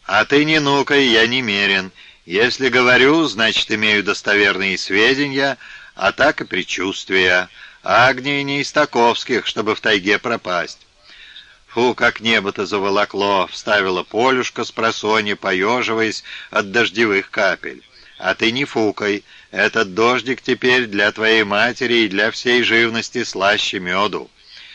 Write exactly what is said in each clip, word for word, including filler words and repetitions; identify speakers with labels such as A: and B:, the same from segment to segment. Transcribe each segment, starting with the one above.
A: А ты не нукай, я немерен. Если говорю, значит, имею достоверные сведения, а так и предчувствия. Агния не из таковских, чтобы в тайге пропасть. Фу, как небо-то заволокло, вставила Полюшка с просонья, поеживаясь от дождевых капель. А ты не фукай, этот дождик теперь для твоей матери и для всей живности слаще меду.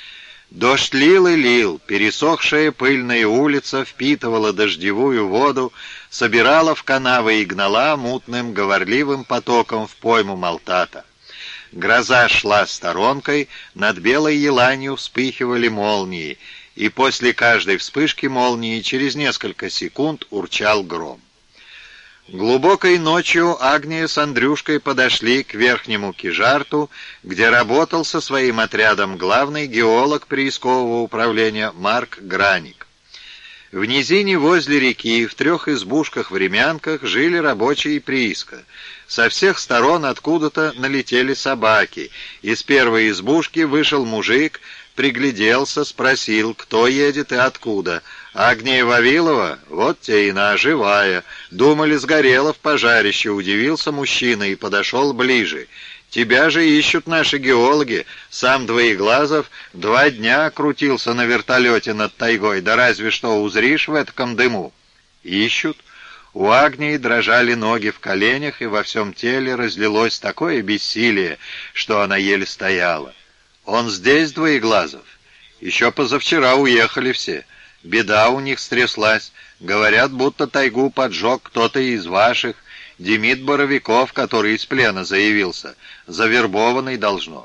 A: Дождь лил и лил, пересохшая пыльная улица впитывала дождевую воду, собирала в канавы и гнала мутным говорливым потоком в пойму Малтата. Гроза шла сторонкой, над белой еланью вспыхивали молнии, и после каждой вспышки молнии через несколько секунд урчал гром. Глубокой ночью Агния с Андрюшкой подошли к верхнему Кижарту, где работал со своим отрядом главный геолог приискового управления Марк Граник. В низине возле реки, в трех избушках-времянках, жили рабочие прииска. Со всех сторон откуда-то налетели собаки. Из первой избушки вышел мужик, пригляделся, спросил, кто едет и откуда. «Агния Вавилова? Вот те и на, живая. Думали, сгорела в пожарище», — удивился мужчина и подошел ближе. «Тебя же ищут наши геологи. Сам Двоеглазов два дня крутился на вертолете над тайгой. Да разве что узришь в этом дыму?» «Ищут?» У Агнии дрожали ноги в коленях, и во всем теле разлилось такое бессилие, что она еле стояла. «Он здесь, Двоеглазов?» «Еще позавчера уехали все. Беда у них стряслась. Говорят, будто тайгу поджег кто-то из ваших. Демид Боровиков, который из плена заявился. Завербованный должно».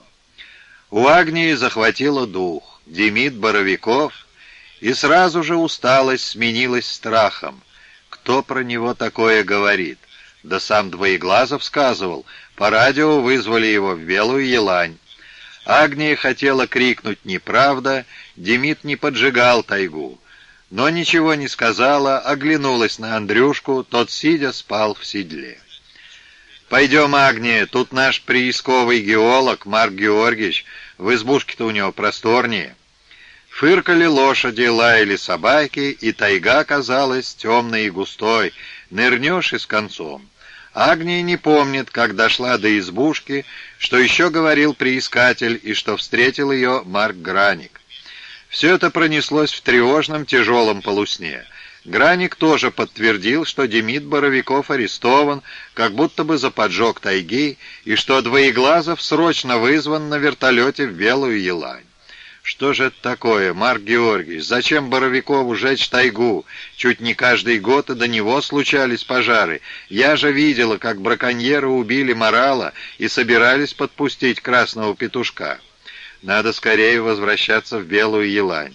A: У Агнии захватило дух. Демид Боровиков, и сразу же усталость сменилась страхом. Кто про него такое говорит? Да сам Двоеглазов сказывал. По радио вызвали его в Белую Елань. Агния хотела крикнуть «неправда», Демид не поджигал тайгу. Но ничего не сказала, оглянулась на Андрюшку, тот, сидя, спал в седле. «Пойдем, Агния, тут наш приисковый геолог Марк Георгиевич, в избушке-то у него просторнее». Фыркали лошади, лаяли собаки, и тайга казалась темной и густой, нырнешь и с концом. Агния не помнит, как дошла до избушки, что еще говорил приискатель и что встретил ее Марк Граник. Все это пронеслось в тревожном тяжелом полусне. Граник тоже подтвердил, что Демид Боровиков арестован, как будто бы за поджог тайги, и что Двоеглазов срочно вызван на вертолете в Белую Елань. Что же это такое, Марк Георгиевич? Зачем Боровикову жечь тайгу? Чуть не каждый год и до него случались пожары. Я же видела, как браконьеры убили морала и собирались подпустить красного петушка. Надо скорее возвращаться в Белую Елань.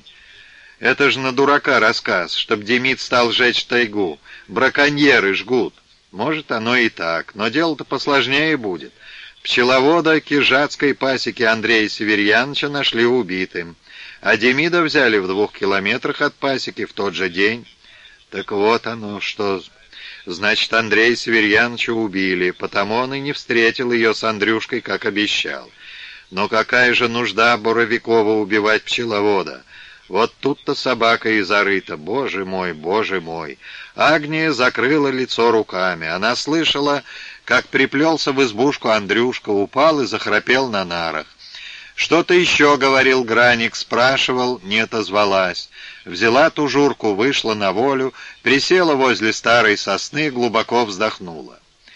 A: Это же на дурака рассказ, чтоб Демид стал жечь тайгу. Браконьеры жгут. Может, оно и так, но дело-то посложнее будет. Пчеловода кижатской пасеки Андрея Северьяновича нашли убитым, а Демида взяли в двух километрах от пасеки в тот же день. Так вот оно что. Значит, Андрея Северьяновича убили, потому он и не встретил ее с Андрюшкой, как обещал. Но какая же нужда Боровикова убивать пчеловода? Вот тут-то собака и зарыта. Боже мой, боже мой! Агния закрыла лицо руками. Она слышала, как приплелся в избушку Андрюшка, упал и захрапел на нарах. Что-то еще говорил Граник, спрашивал, не отозвалась. Взяла тужурку, вышла на волю, присела возле старой сосны, глубоко вздохнула.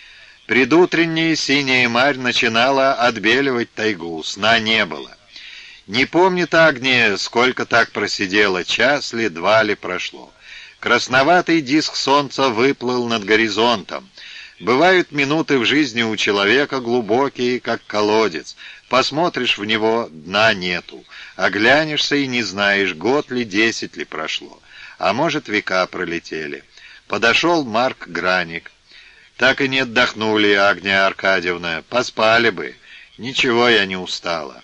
A: Предутренняя синяя марь начинала отбеливать тайгу, сна не было. Не помнит Агния, сколько так просидела, час ли, два ли прошло. Красноватый диск солнца выплыл над горизонтом. Бывают минуты в жизни у человека глубокие, как колодец. Посмотришь в него, дна нету. Оглянешься и не знаешь, год ли, десять ли прошло. А может, века пролетели. Подошел Марк Граник. Так и не отдохнули, Агния Аркадьевна. Поспали бы. Ничего, я не устала.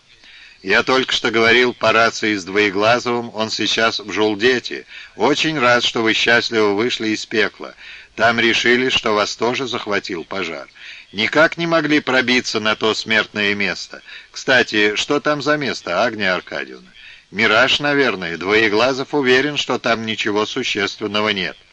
A: Я только что говорил по рации с Двоеглазовым, он сейчас в Жулдете. Очень рад, что вы счастливо вышли из пекла. Там решили, что вас тоже захватил пожар. Никак не могли пробиться на то смертное место. Кстати, что там за место, Агния Аркадьевна? Мираж, наверное. Двоеглазов уверен, что там ничего существенного нет.